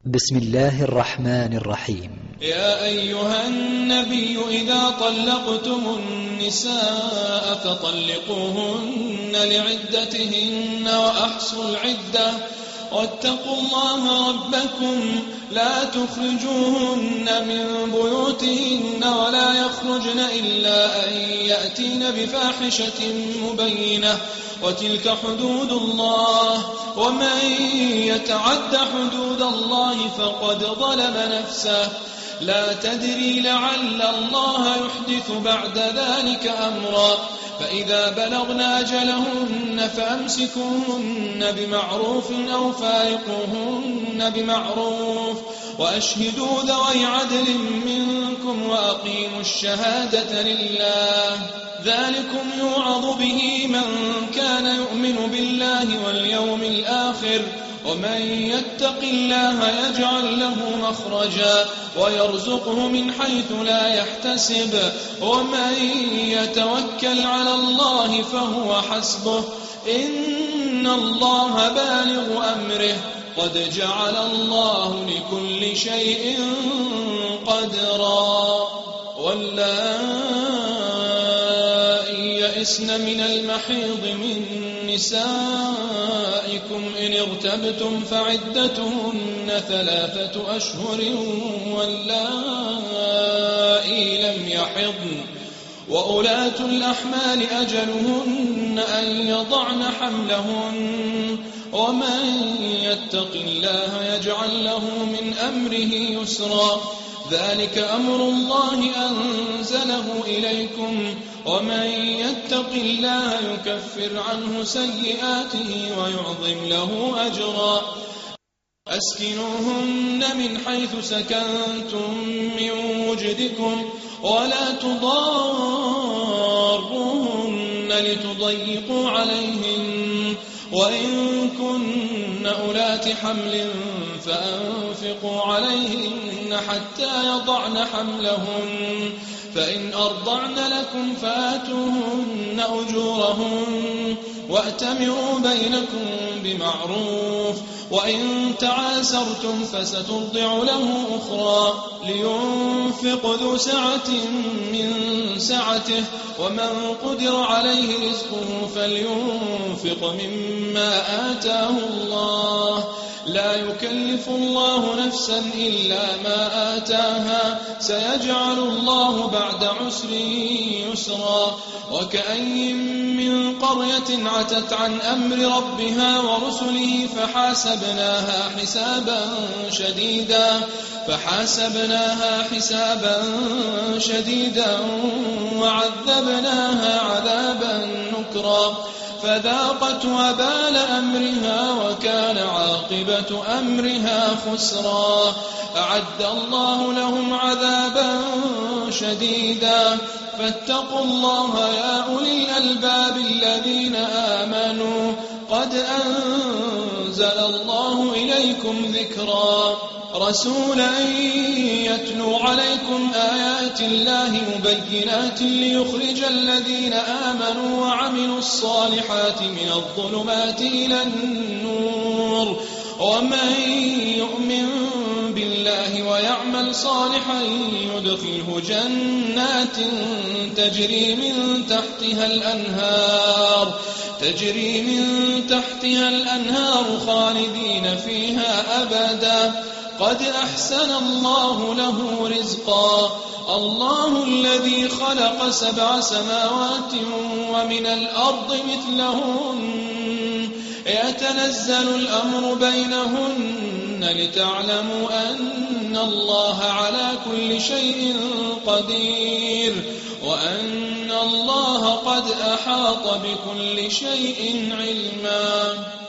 بسم الله الرحمن الرحيم. يا أيها النبي إذا طلقتم النساء فطلقوهن لعدتهن وأحصوا العدة واتقوا الله ربكم لا تخرجوهن من بيوتهن ولا يخرجن إلا أن يأتين بفاحشة مبينة وتلك حدود الله ومن يتعد حدود الله فقد ظلم نفسه لا تدري لعل الله يحدث بعد ذلك أمرا فإذا بلغن أجلهن فأمسكوهن بمعروف أو فارقوهن بمعروف وأشهدوا ذوي عدل منكم وأقيموا الشهادة لله ذلكم يوعظ به من كان يؤمن بالله واليوم الآخر ومن يتق الله يجعل له مخرجا ويرزقه من حيث لا يحتسب ومن يتوكل على الله فهو حسبه إن الله بالغ أمره قد جعل الله لكل شيء قدرا واللائي يئسن من المحيض من نسائكم إن ارتبتم فعدتهن 3 أشهر واللائي لم يحضن وأولاة الأحمال أجلهن أن يضعن حملهن ومن يتق الله يجعل له من أمره يسرا ذلك أمر الله أنزله إليكم ومن يتق الله يكفر عنه سيئاته ويعظم له أجرا أسكنوهن من حيث سكنتم من وجدكم ولا تضاروهن لتضيقوا عليهن وإن كن أولات حمل فأنفقوا عليهن حتى يضعن حملهن فإن أرضعن لكم فآتوهن أجورهن وأتمروا بينكم بمعروف وإن تعاسرتم فسترضع له أخرى لينفق ذو سعة من سعته ومن قدر عليه رزقه فلينفق مما آتاه الله لا يكلف الله نفسا إلا ما آتاها سيجعل الله بعد عسر يسرا وكأي من قرية عتت عن أمر ربها ورسله فحاسبناها حسابا شديدا وعذبناها عذابا نكرا فذاقت وبال أمرها وكان عاقبة أمرها خسرا أعد الله لهم عذابا شديدا فاتقوا الله يا أولي الألباب الذين آمنوا قد أنزل الله إليكم ذكرا رسولا يتلو عليكم آيات الله مبينات ليخرج الذين آمنوا وعملوا الصالحات من الظلمات إلى النور ومن يؤمن بالله ويعمل صالحا يدخله جنات تجري من تحتها الأنهار خالدين فيها أبدا قد أحسن الله له رزقا الله الذي خلق 7 سماوات ومن الأرض مثلهن يتنزل الأمر بينهن لتعلموا أن الله على كل شيء قدير وأن الله قد أحاط بكل شيء علما